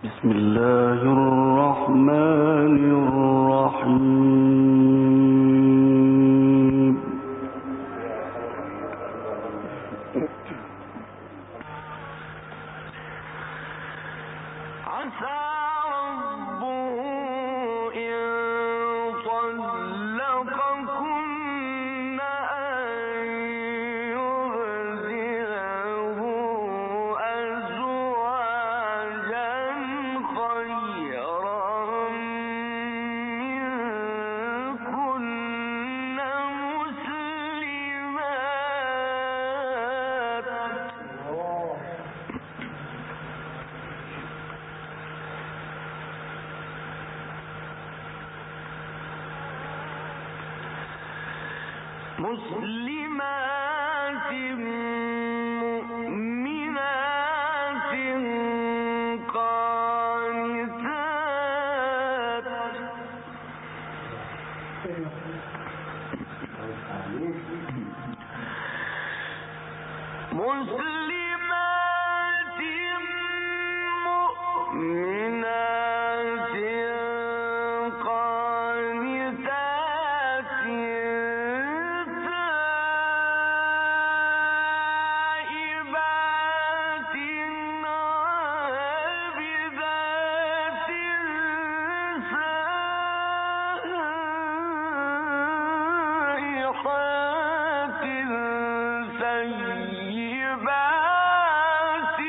بسم الله الرحمن الرحيم. عسى ربه إن طلقكن أن يبدله أزواجا خيرا منكن مسلمات مؤمنات قانتات مسلمات مؤمنات قانتات تائبات عابدات سائحات سيبات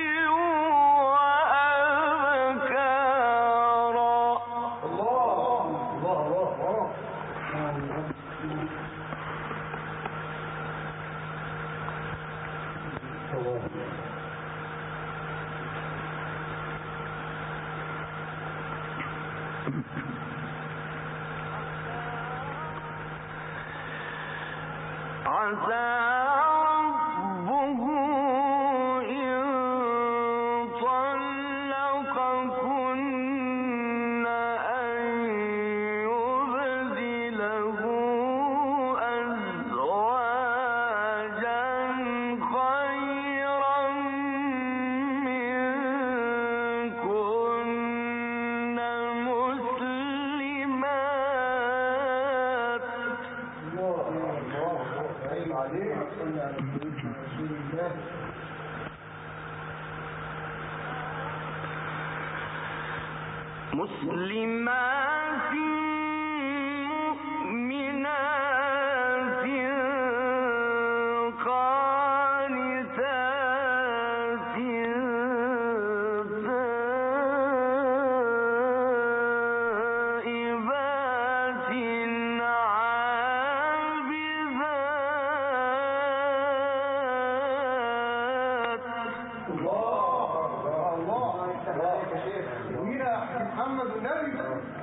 عسى ربه إن طلقكن أن يبدله أزواجا خيرا منكن مسلمات مؤمنات قانتات تائبات عابدات. محمد النبي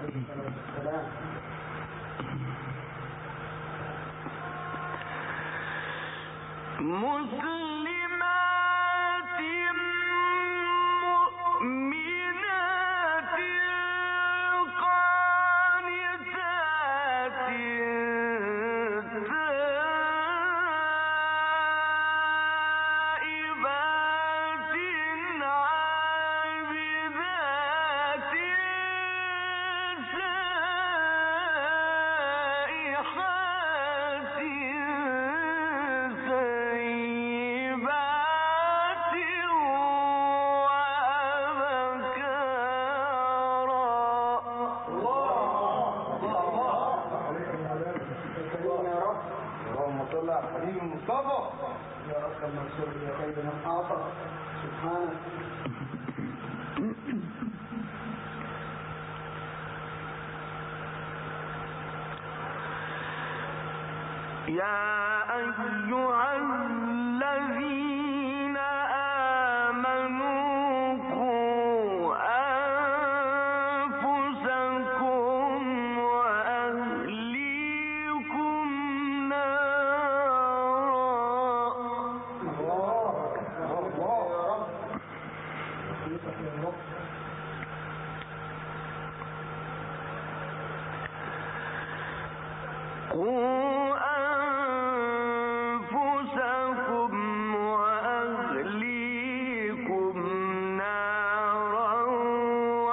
مسلمات مؤمنات قانتات تائبات عابدات سائحات سيبات وأبكارا. اللهم صل على حبيب المصطفى يا أكرم منصور يا خير من أعطى سبحانك. يا أيها الذين آمنوا قوا أنفسكم وأهليكم قوا أنفسكم وأهليكم نارا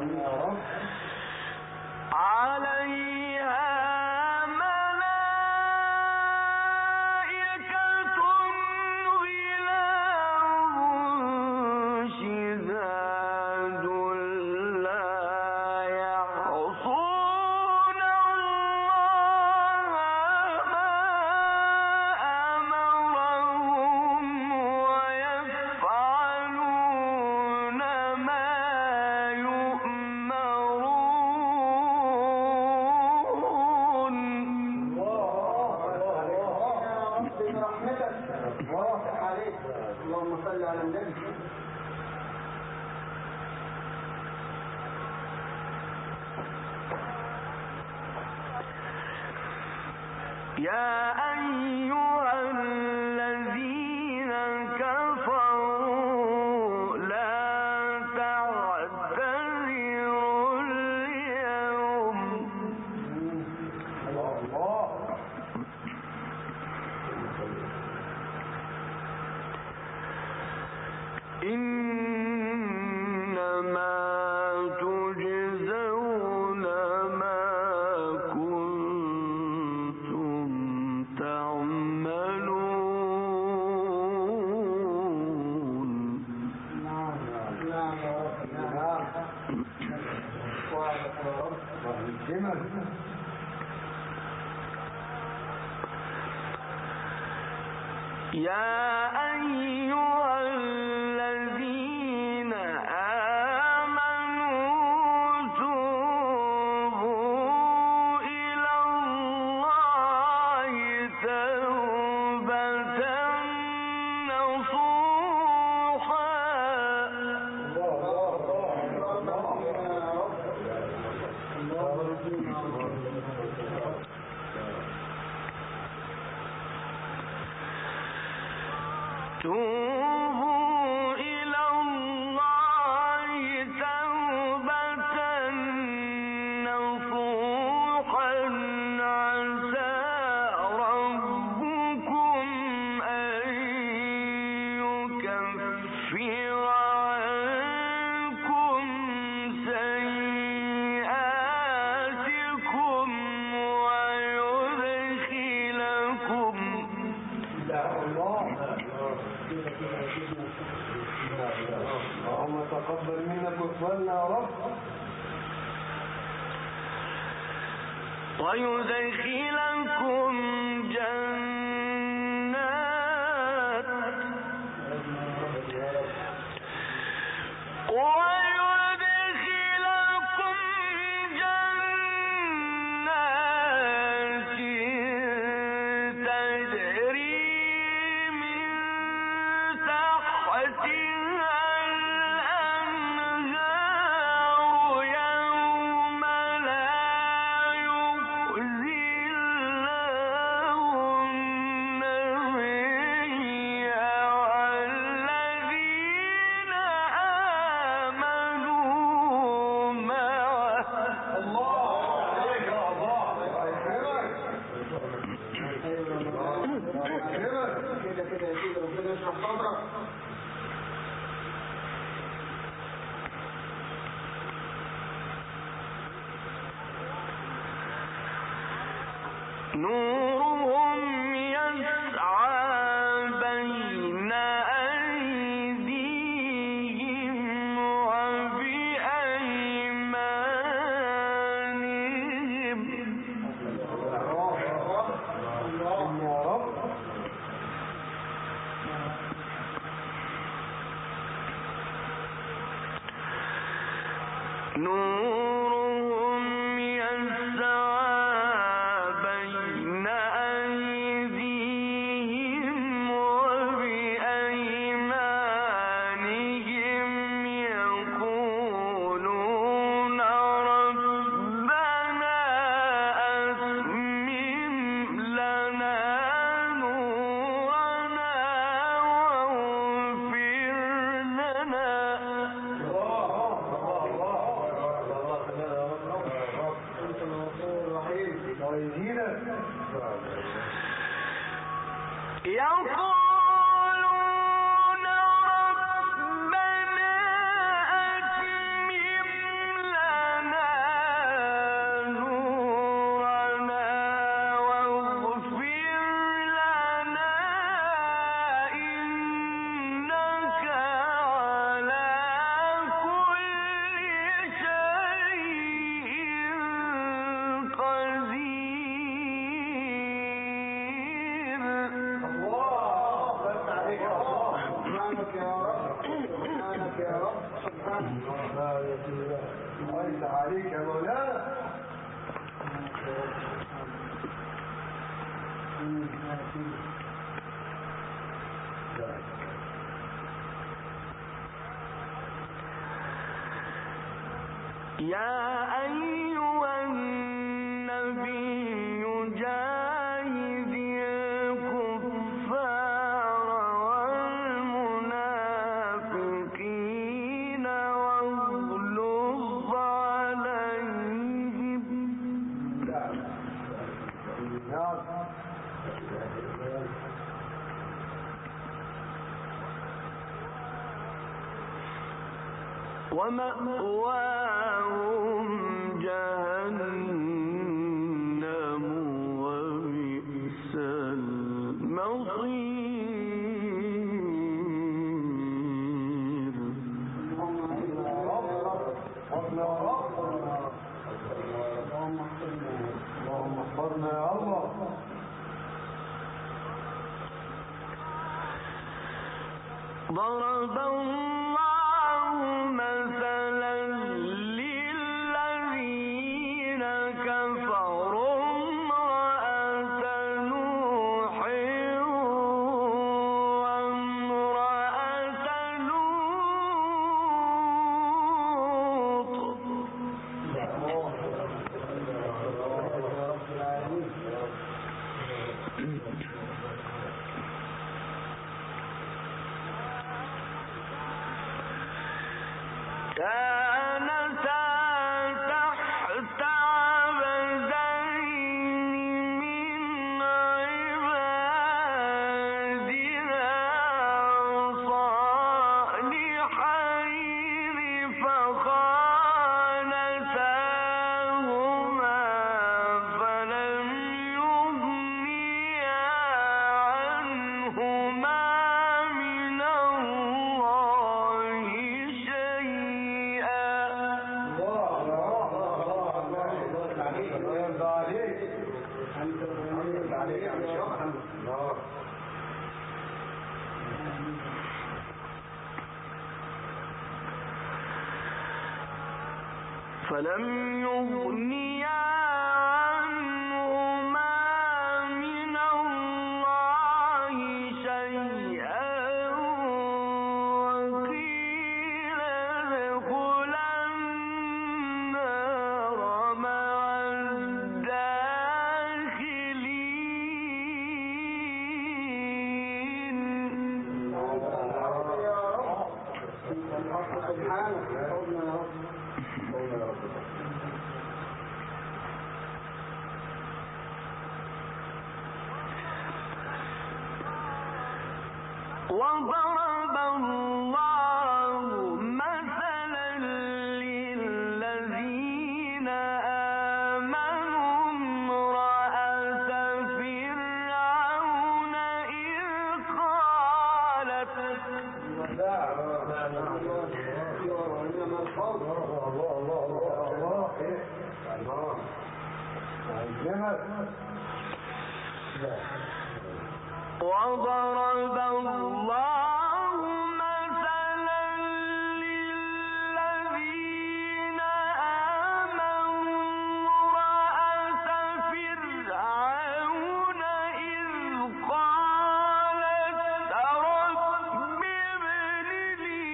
يا أيها الذين كفروا لا تعتذروا اليوم إنما تجزون ما كنتم تعملون. يا أيها الذين آمنوا توبوا إلى الله توبة نصوحا توبوا إلى الله توبة نصوحا عسى ربكم أن يكفر عنكم سيئاتكم ويدخلكم اللهم تقبل منا كفرنا يا رب ويدخلكم جنات تجري من تحتها الأنهار يوم لا يخزي الله النبي والذين آمنوا معه. كده يا سيدي ربنا يشرح صدرك. نورهم يسعى بين أيديهم وبأيمانهم نورهم يسعى بين أيديهم وبأيمانهم يقولون ربنا أتمم لنا نورنا واغفر لنا سبحانك يا رب سبحانك يا رب سبحانك لا يا سيدي وانت عليك يا مولانا يا أيها النبي جاهد الكفار والمنافقين واغلظ عليهم ومأواهم جهنم وبئس المصير. اللهم احفظنا يا الله. ضرب الله مثلا للذين كفروا امرأة نوح وامرأة لوط كانتا تحت عبدين من عبادنا صالحين فخانتاهما فلم يغنيا عنهما من الله شيئا. فلم يغنيا عنهما من الله شيئا وقيل ادخلا النار مع الداخلين. سبحانك يا رب. وضرب الله مثلا للذين آمنوا امرأة فرعون إذ قالت وضرب الله مثلا للذين آمنوا امرأة فرعون إذ قالت رب ابن لي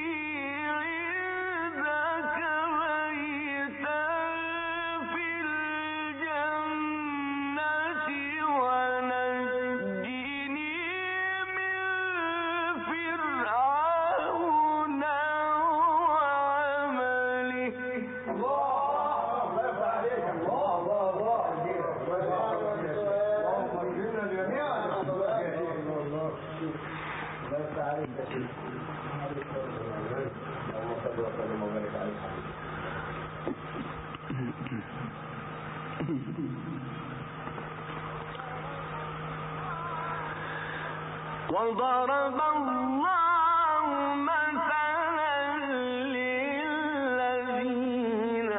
عندك بيتا في الجنة ونجني من فرعون وعمله. وضرب الله مثلا للذين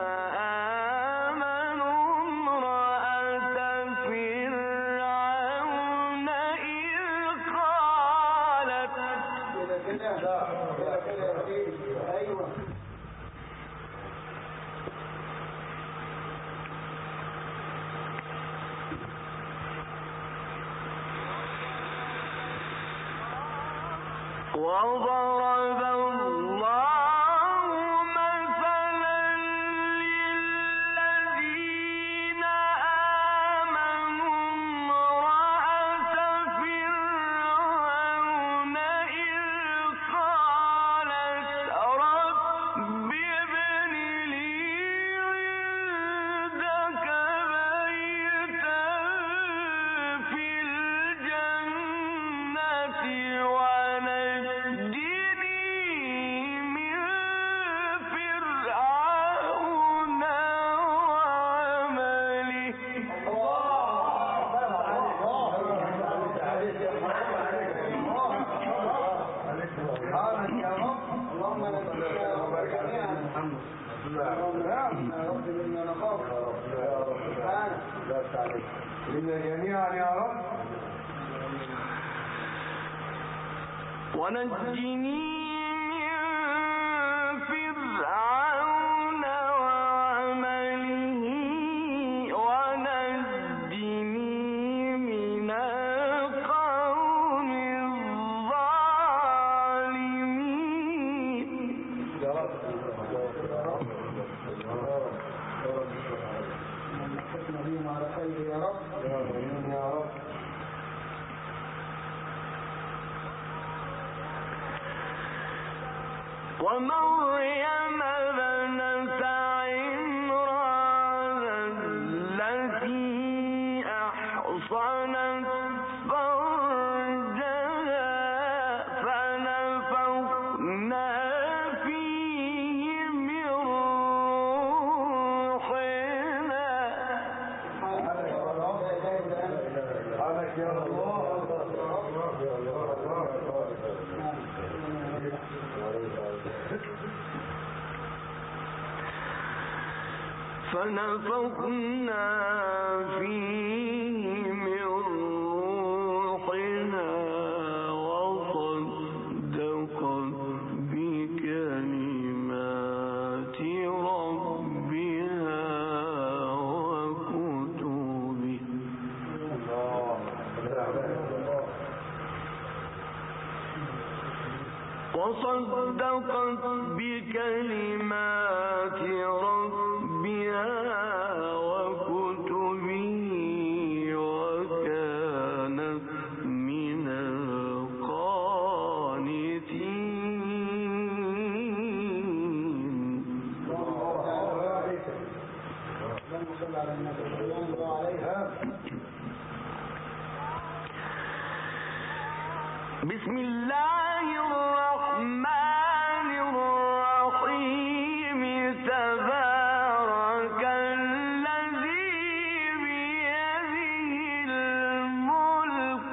آمنوا امرأة فرعون إذ قالت ايوه وضرب الله مثلا للذين آمنوا امرأة فرعون إذ قالت رب ابن لي عندك بيتا في الجنة إنا جميعا يا رب ونجني من فرعون وعمله ونجني من القوم الظالمين يا رب بهم على خير يا رب يا رب ومريم ابنة عمران التي أحصنت فرجها فنفخنا فيه من روحنا سبحانك يا الله فنفخنا فيه من روحنا وصدقت بكلمات ربها وكتبه وكانت من القانتين. بسم الله الرحمن الرحيم تبارك الذي بيده الملك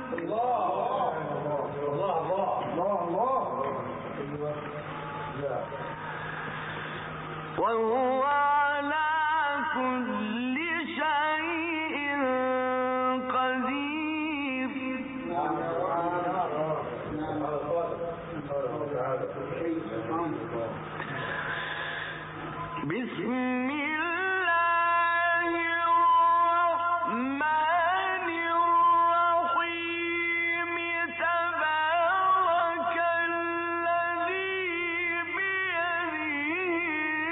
وهو على كل شيء قدير. بسم الله الرحمن الرحيم تبارك الذي بيده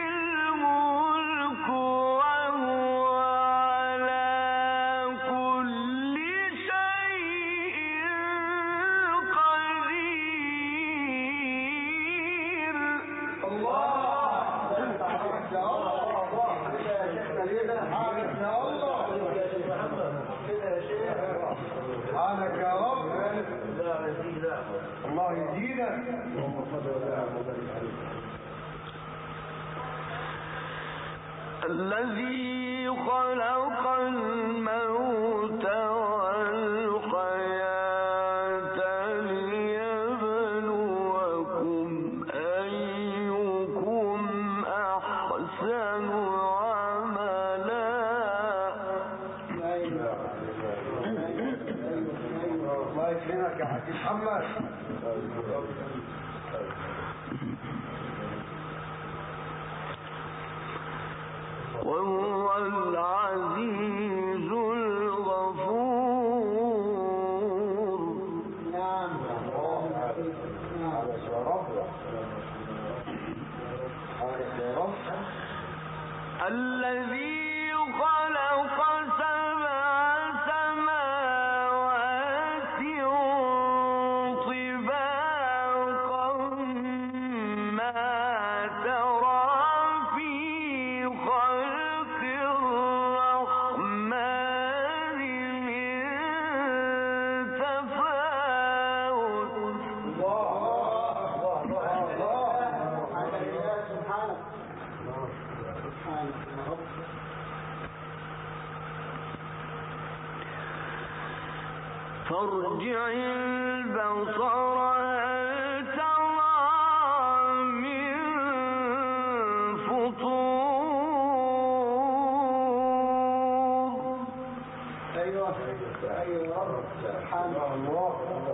الملك وهو على كل شيء قدير. سبحانك يا رب الله يزيدك. الذي خلق الموت والحياة ليبلوكم أيكم أحسن عملا. الله يكرمك يا حاج محمد. وهو العزيز الغفور. نعم الذي خلق سبع سماوات طباقا ما ترى في خلق الرحمن من تفاوت. فارجع البصر هل ترى من فطور. ايوه سبحان الله.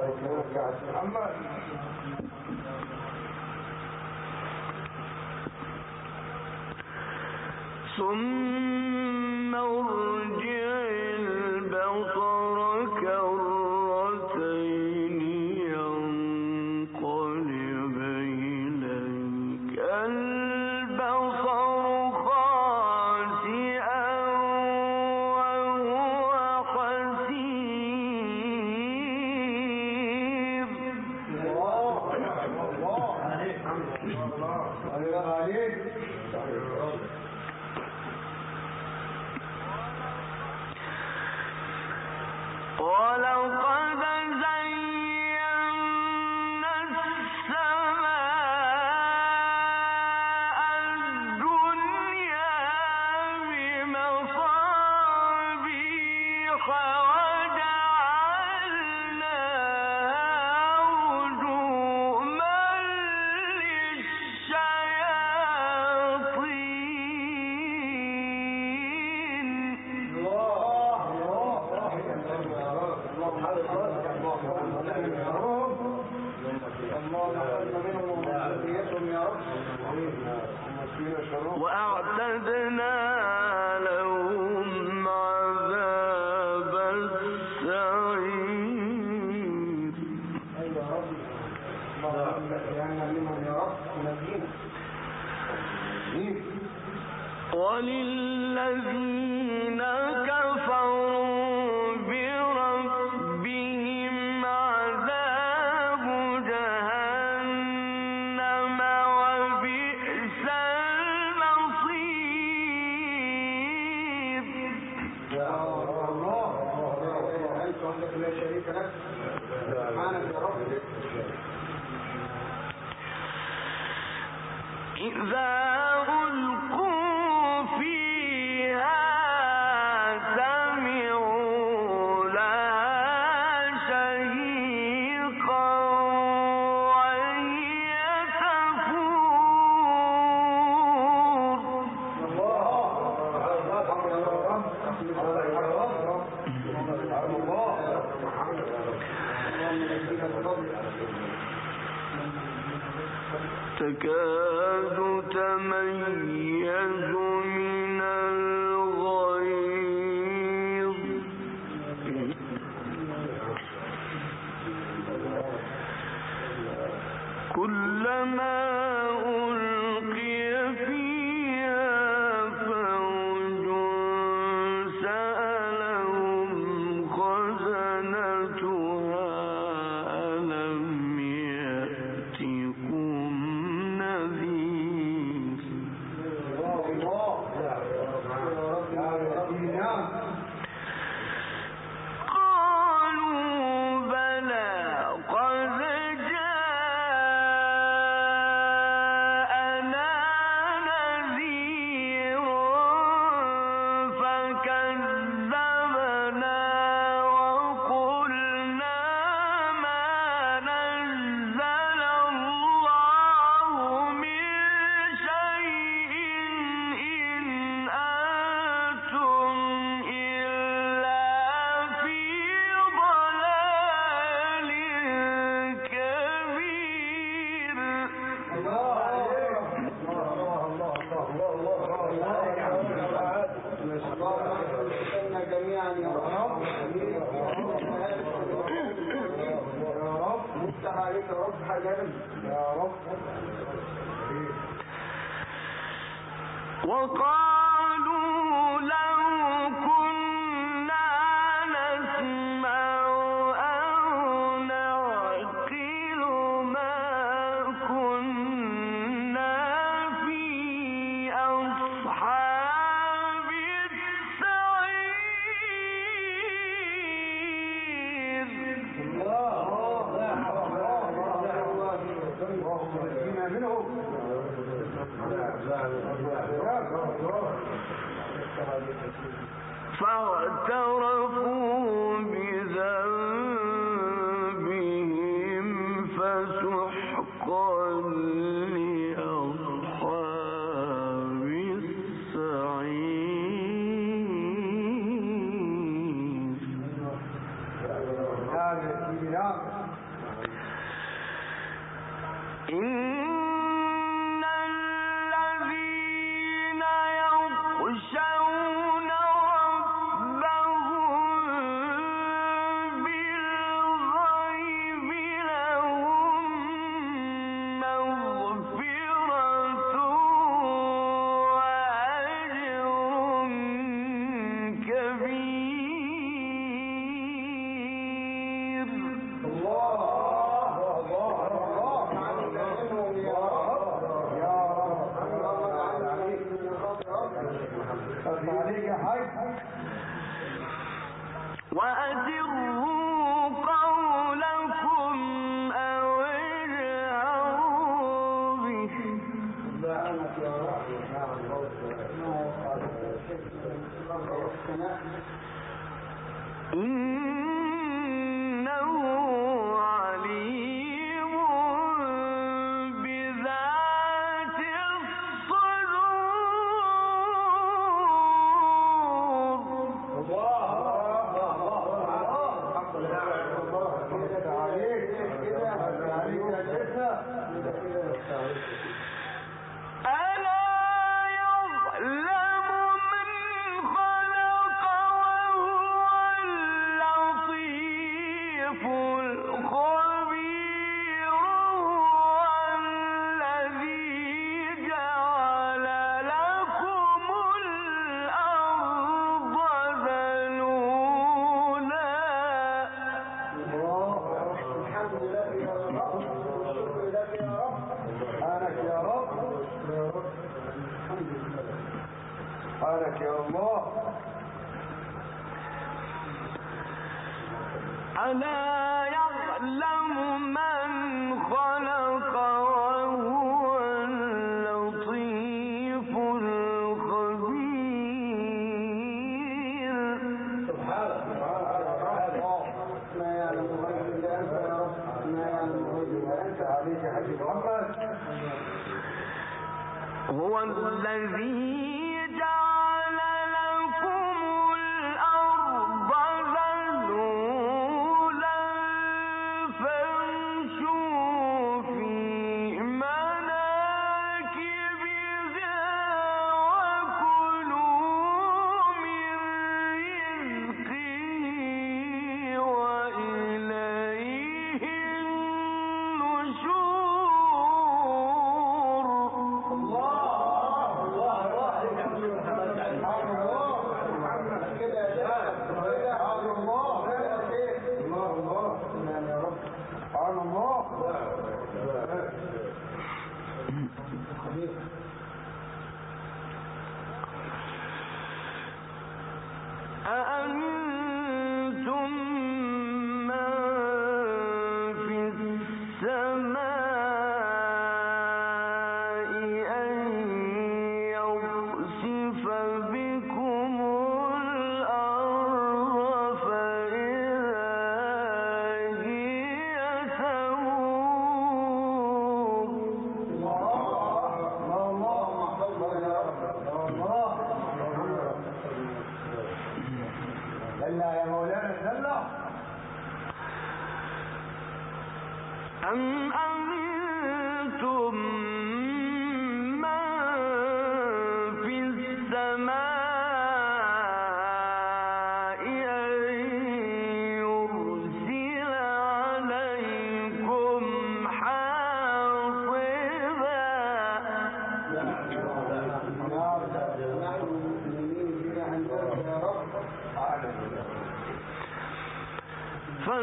ثم ارجع البصر كرتين ينقلب إليك البصر خاسئا وهو حسير. ولقد زينا السماء الدنيا بمصابيح وجعلناها رجوما وأعتدنا لهم عذاب السعير. وللذين كفروا بربهم عذاب جهنم وبئس المصير. لا شريك لك سبحانك يا رب. إذا ألقوا فيها سمعوا لها شهيقا وهي تفور. تكاد تميز من الغيظ كلما ألقي فيها فوج سألهم خزنتها ألم يأتكم نذير. قالوا بلى قد جاءنا يا رب. وقالوا لو كنا نسمع أو نعقل ما كنا في أصحاب السعير. اللهم اجعلنا منهم. فاعترفوا بذنبهم فسحقا لأصحاب السعير. إن الذين يخشون ربهم بالغيب لهم مغفرة وأجر كبير. وأسروا قولكم أو اجهروا به إنه عليم بذات ألا يعلم من خلق وهو اللطيف الخبير. هو الذي جعل لكم الأرض ذلولا. سبحانك يا الله. ألا يعلم من خلق وهو اللطيف الخبير. ما يعلم غيب إلا أنت يا رب. ما يعلم غيب إلا أنت. عليك حبيب محمد. هو الذي جعل لكم الأرض ذلولا فامشوا في مناكبها وكلوا من رزقه وإليه النشور. أأنتم من في السماء أن يخسف بكم الأرض فإذا هي تمور. دلّا يا مولانا دلّا. أم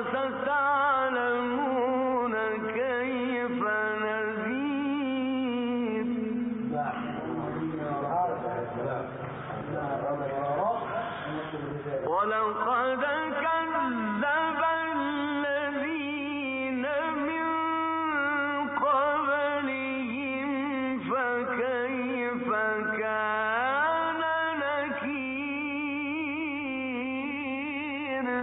فستعلمون كيف نذير ولقد كذب الذين من قبلهم فكيف كان نكير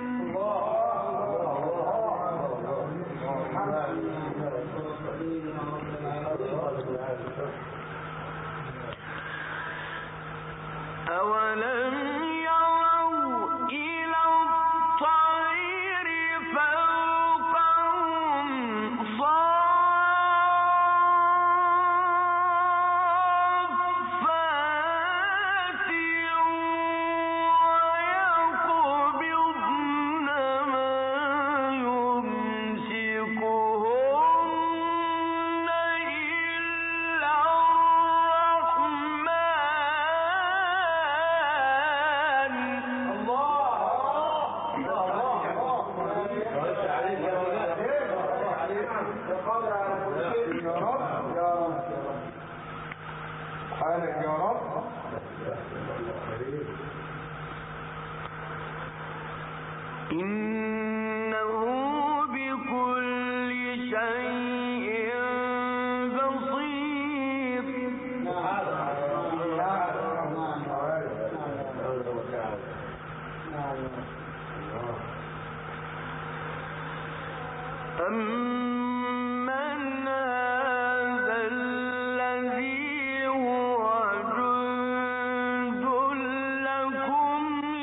أولم يروا إلى الطير فوقهم صافات ويقبضن ما يمسكهن إلا سبحانك يا رب. إنه بكل شيء بصير أمن هذا الذي هو جند لكم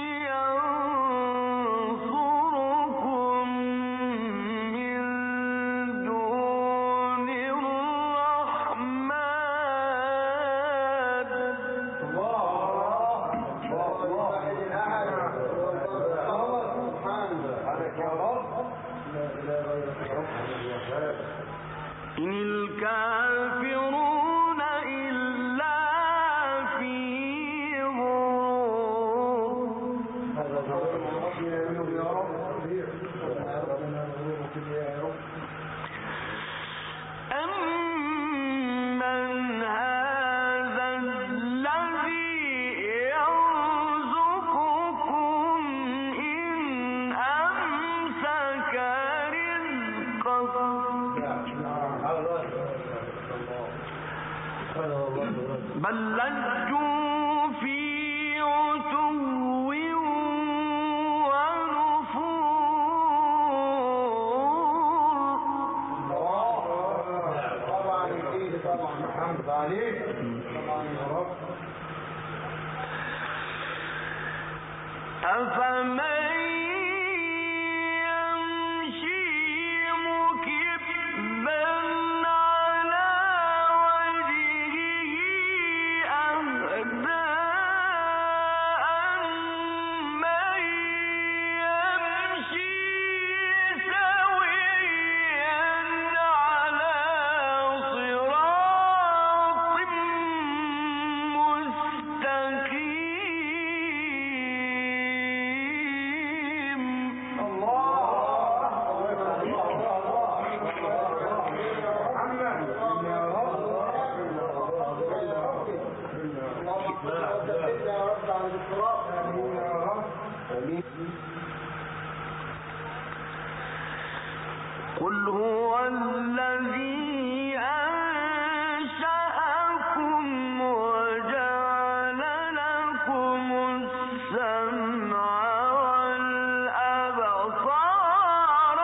ينصركم من دون الرحمن إن الكافرون إلا في غرور أمن هذا الذي يرزقكم إن أمسك رزقه بل لجوا في عتو ونفور الحمد عليك أفمن يمشي مكبا على وجهه أهدى أمن يمشي سويا على صراط مستقيم قل هو الذي أنشأكم وجعل لكم السمع والأبصار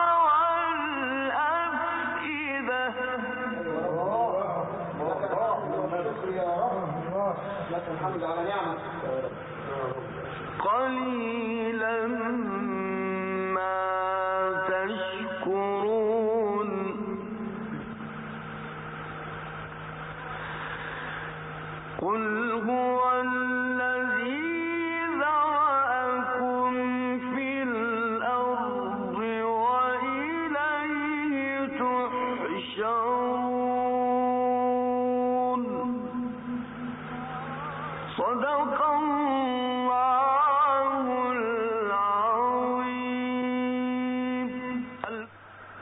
والأفئدة لك الحمد على نعمة قليلا ما تشكرون قل هو الذي